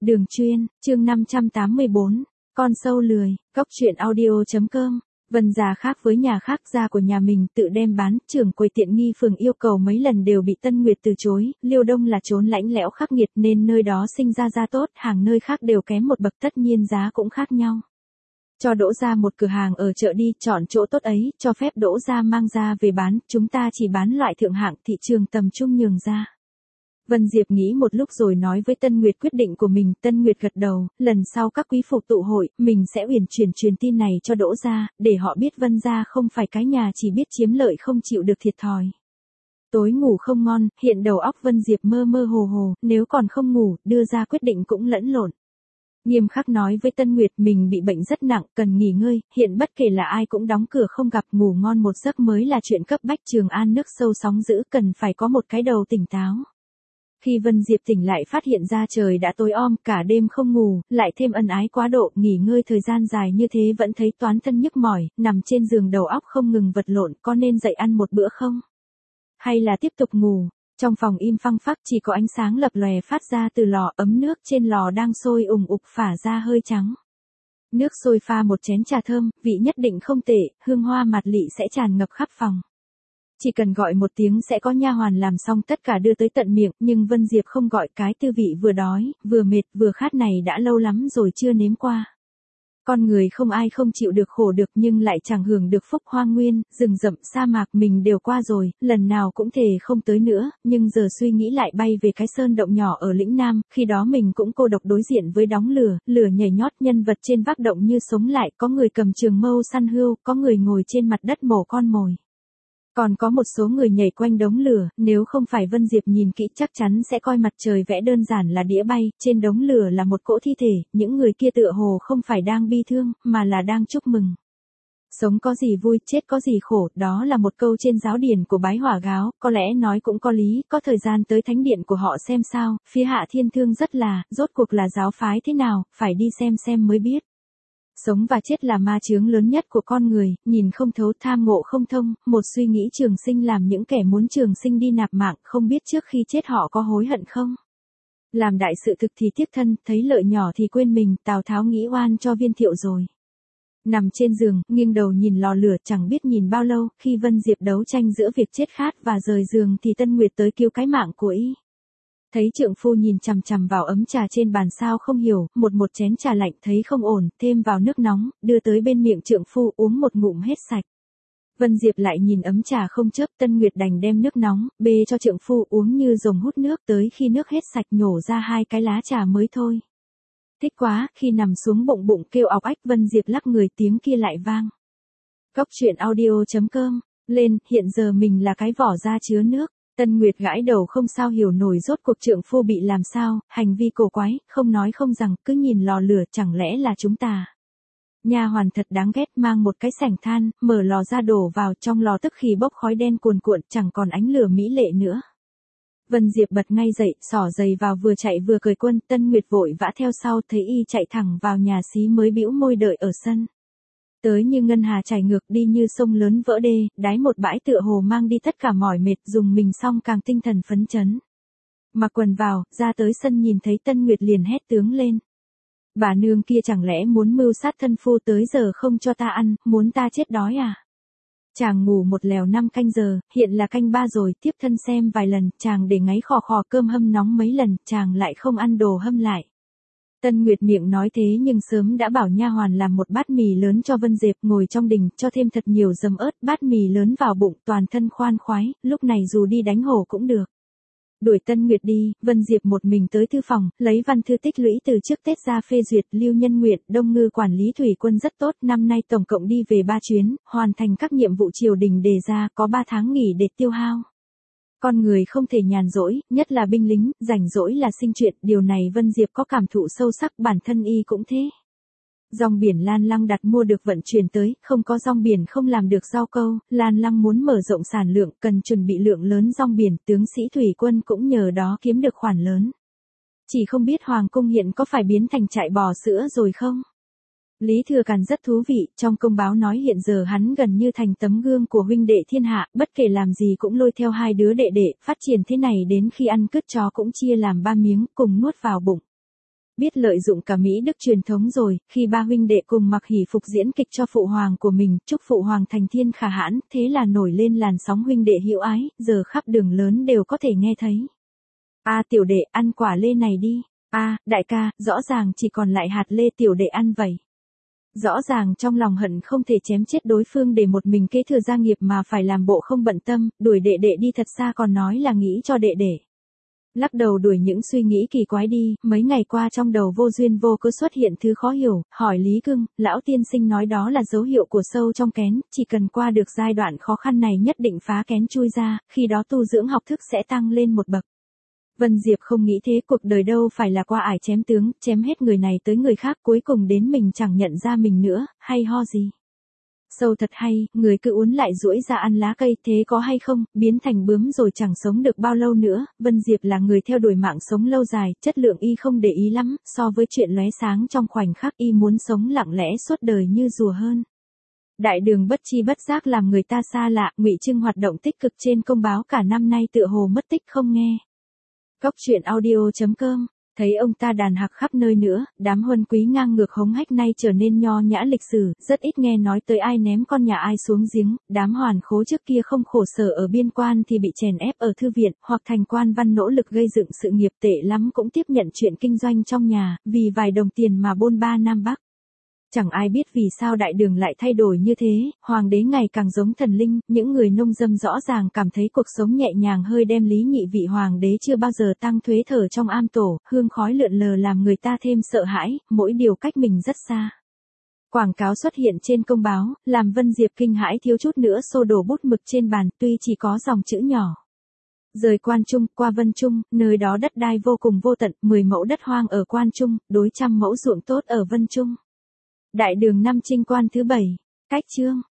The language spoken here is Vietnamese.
Đường Chuyên, chương 584, con sâu lười, góc truyện audio.com. Vân gia khác với nhà khác, gia của nhà mình tự đem bán, trưởng quầy tiện nghi phường yêu cầu mấy lần đều bị Tân Nguyệt từ chối, Liêu Đông là chốn lãnh lẽo khắc nghiệt nên nơi đó sinh ra gia tốt, hàng nơi khác đều kém một bậc, tất nhiên giá cũng khác nhau. Cho Đỗ gia một cửa hàng ở chợ đi, chọn chỗ tốt ấy, cho phép Đỗ gia mang ra về bán, chúng ta chỉ bán loại thượng hạng, thị trường tầm trung nhường ra. Vân Diệp nghĩ một lúc rồi nói với Tân Nguyệt quyết định của mình. Tân Nguyệt gật đầu, lần sau các quý phụ tụ hội, mình sẽ uyển chuyển truyền tin này cho Đỗ gia, để họ biết Vân gia không phải cái nhà chỉ biết chiếm lợi không chịu được thiệt thòi. Tối ngủ không ngon, hiện đầu óc Vân Diệp mơ mơ hồ hồ, nếu còn không ngủ, đưa ra quyết định cũng lẫn lộn. Nghiêm khắc nói với Tân Nguyệt mình bị bệnh rất nặng, cần nghỉ ngơi, hiện bất kể là ai cũng đóng cửa không gặp, ngủ ngon một giấc mới là chuyện cấp bách. Trường An nước sâu sóng dữ, cần phải có một cái đầu tỉnh táo. Khi Vân Diệp tỉnh lại phát hiện ra trời đã tối om, cả đêm không ngủ, lại thêm ân ái quá độ, nghỉ ngơi thời gian dài như thế vẫn thấy toán thân nhức mỏi, nằm trên giường đầu óc không ngừng vật lộn, có nên dậy ăn một bữa không? Hay là tiếp tục ngủ? Trong phòng im phăng phắc, chỉ có ánh sáng lập lòe phát ra từ lò, ấm nước trên lò đang sôi ùng ục phả ra hơi trắng. Nước sôi pha một chén trà thơm, vị nhất định không tệ, hương hoa mạt lị sẽ tràn ngập khắp phòng. Chỉ cần gọi một tiếng sẽ có nha hoàn làm xong tất cả đưa tới tận miệng, nhưng Vân Diệp không gọi, cái tư vị vừa đói, vừa mệt, vừa khát này đã lâu lắm rồi chưa nếm qua. Con người không ai không chịu được khổ được nhưng lại chẳng hưởng được phúc. Hoang nguyên, rừng rậm, sa mạc mình đều qua rồi, lần nào cũng thề không tới nữa, nhưng giờ suy nghĩ lại bay về cái sơn động nhỏ ở lĩnh Nam, khi đó mình cũng cô độc đối diện với đống lửa, lửa nhảy nhót, nhân vật trên vác động như sống lại, có người cầm trường mâu săn hươu, có người ngồi trên mặt đất mổ con mồi. Còn có một số người nhảy quanh đống lửa, nếu không phải Vân Diệp nhìn kỹ chắc chắn sẽ coi mặt trời vẽ đơn giản là đĩa bay, trên đống lửa là một cỗ thi thể, những người kia tựa hồ không phải đang bi thương, mà là đang chúc mừng. Sống có gì vui, chết có gì khổ, đó là một câu trên giáo điển của Bái Hỏa Gáo, có lẽ nói cũng có lý, có thời gian tới thánh điện của họ xem sao, phía Hạ Thiên Thương rất là, rốt cuộc là giáo phái thế nào, phải đi xem mới biết. Sống và chết là ma chướng lớn nhất của con người, nhìn không thấu, tham ngộ không thông, một suy nghĩ trường sinh làm những kẻ muốn trường sinh đi nạp mạng, không biết trước khi chết họ có hối hận không? Làm đại sự thực thì tiếc thân, thấy lợi nhỏ thì quên mình, Tào Tháo nghĩ oan cho Viên Thiệu rồi. Nằm trên giường, nghiêng đầu nhìn lò lửa, chẳng biết nhìn bao lâu, khi Vân Diệp đấu tranh giữa việc chết khát và rời giường thì Tân Nguyệt tới cứu cái mạng của y. Thấy trượng phu nhìn chằm chằm vào ấm trà trên bàn sao không hiểu, một chén trà lạnh thấy không ổn, thêm vào nước nóng, đưa tới bên miệng trượng phu uống một ngụm hết sạch. Vân Diệp lại nhìn ấm trà không chớp, Tân Nguyệt đành đem nước nóng, bê cho trượng phu uống như rồng hút nước, tới khi nước hết sạch nhổ ra 2 cái lá trà mới thôi. Thích quá, khi nằm xuống bụng bụng kêu ọc ách, Vân Diệp lắc người, tiếng kia lại vang. Góc truyện audio.com, lên, hiện giờ mình là cái vỏ da chứa nước. Tân Nguyệt gãi đầu không sao hiểu nổi rốt cuộc trượng phu bị làm sao, hành vi cổ quái, không nói không rằng, cứ nhìn lò lửa, chẳng lẽ là chúng ta. Nha hoàn thật đáng ghét, mang một cái sảnh than, mở lò ra đổ vào, trong lò tức thì bốc khói đen cuồn cuộn, chẳng còn ánh lửa mỹ lệ nữa. Vân Diệp bật ngay dậy, xỏ giày vào vừa chạy vừa cười quân, Tân Nguyệt vội vã theo sau, thấy y chạy thẳng vào nhà xí mới bĩu môi đợi ở sân. Tới như ngân hà chảy ngược, đi như sông lớn vỡ đê, đáy một bãi tựa hồ mang đi tất cả mỏi mệt, dùng mình xong càng tinh thần phấn chấn. Mặc quần vào, ra tới sân nhìn thấy Tân Nguyệt liền hét tướng lên. Bà nương kia chẳng lẽ muốn mưu sát thân phu, tới giờ không cho ta ăn, muốn ta chết đói à? Chàng ngủ một lèo 5 canh giờ, hiện là canh 3 rồi, tiếp thân xem vài lần, chàng để ngáy khò khò, cơm hâm nóng mấy lần, chàng lại không ăn đồ hâm lại. Tân Nguyệt miệng nói thế nhưng sớm đã bảo nha hoàn làm một bát mì lớn cho Vân Diệp, ngồi trong đình, cho thêm thật nhiều dầm ớt, bát mì lớn vào bụng, toàn thân khoan khoái, lúc này dù đi đánh hổ cũng được. Đuổi Tân Nguyệt đi, Vân Diệp một mình tới thư phòng, lấy văn thư tích lũy từ trước Tết ra phê duyệt. Lưu Nhân Nguyện, Đông Ngư quản lý thủy quân rất tốt, năm nay tổng cộng đi về 3 chuyến, hoàn thành các nhiệm vụ triều đình đề ra, có 3 tháng nghỉ để tiêu hao. Con người không thể nhàn rỗi, nhất là binh lính, rảnh rỗi là sinh chuyện, điều này Vân Diệp có cảm thụ sâu sắc, bản thân y cũng thế. Rong biển Lan Lăng đặt mua được vận chuyển tới, không có rong biển không làm được rau câu, Lan Lăng muốn mở rộng sản lượng, cần chuẩn bị lượng lớn rong biển, tướng sĩ thủy quân cũng nhờ đó kiếm được khoản lớn. Chỉ không biết Hoàng cung hiện có phải biến thành trại bò sữa rồi không? Lý Thừa Càn rất thú vị, trong công báo nói hiện giờ hắn gần như thành tấm gương của huynh đệ thiên hạ, bất kể làm gì cũng lôi theo 2 đứa đệ đệ, phát triển thế này đến khi ăn cứt chó cũng chia làm 3 miếng, cùng nuốt vào bụng. Biết lợi dụng cả Mỹ Đức truyền thống rồi, khi ba huynh đệ cùng mặc hỷ phục diễn kịch cho phụ hoàng của mình, chúc phụ hoàng thành thiên khả hãn, thế là nổi lên làn sóng huynh đệ hữu ái, giờ khắp đường lớn đều có thể nghe thấy. Tiểu đệ, ăn quả lê này đi. Đại ca, rõ ràng chỉ còn lại hạt lê tiểu đệ ăn vậy. Rõ ràng trong lòng hận không thể chém chết đối phương để một mình kế thừa gia nghiệp mà phải làm bộ không bận tâm, đuổi đệ đệ đi thật xa còn nói là nghĩ cho đệ đệ. Lắc đầu đuổi những suy nghĩ kỳ quái đi, mấy ngày qua trong đầu vô duyên vô cớ xuất hiện thứ khó hiểu, hỏi Lý Cưng, lão tiên sinh nói đó là dấu hiệu của sâu trong kén, chỉ cần qua được giai đoạn khó khăn này nhất định phá kén chui ra, khi đó tu dưỡng học thức sẽ tăng lên một bậc. Vân Diệp không nghĩ thế, cuộc đời đâu phải là qua ải chém tướng, chém hết người này tới người khác cuối cùng đến mình chẳng nhận ra mình nữa, hay ho gì. Sâu thật hay, người cứ uốn lại duỗi ra ăn lá cây, thế có hay không, biến thành bướm rồi chẳng sống được bao lâu nữa. Vân Diệp là người theo đuổi mạng sống lâu dài, chất lượng y không để ý lắm, so với chuyện lóe sáng trong khoảnh khắc y muốn sống lặng lẽ suốt đời như rùa hơn. Đại đường bất chi bất giác làm người ta xa lạ, Ngụy Trưng hoạt động tích cực trên công báo cả năm nay tựa hồ mất tích không nghe. Góc truyện audio.com. Thấy ông ta đàn hạc khắp nơi nữa, đám huân quý ngang ngược hống hách nay trở nên nho nhã lịch sử, rất ít nghe nói tới ai ném con nhà ai xuống giếng, đám hoàn khố trước kia không khổ sở ở biên quan thì bị chèn ép ở thư viện, hoặc thành quan văn nỗ lực gây dựng sự nghiệp tệ lắm cũng tiếp nhận chuyện kinh doanh trong nhà, vì vài đồng tiền mà bôn ba Nam Bắc. Chẳng ai biết vì sao đại đường lại thay đổi như thế, hoàng đế ngày càng giống thần linh, những người nông dân rõ ràng cảm thấy cuộc sống nhẹ nhàng hơi đem lý nhị vị hoàng đế chưa bao giờ tăng thuế thở trong am tổ, hương khói lượn lờ làm người ta thêm sợ hãi, mỗi điều cách mình rất xa. Quảng cáo xuất hiện trên công báo, làm Vân Diệp kinh hãi thiếu chút nữa xô đổ bút mực trên bàn, tuy chỉ có dòng chữ nhỏ. Rời Quan Trung, qua Vân Trung, nơi đó đất đai vô cùng vô tận, 10 mẫu đất hoang ở Quan Trung, đối 100 mẫu ruộng tốt ở Vân Trung. Đại đường năm Trinh Quan thứ 7. Cách chương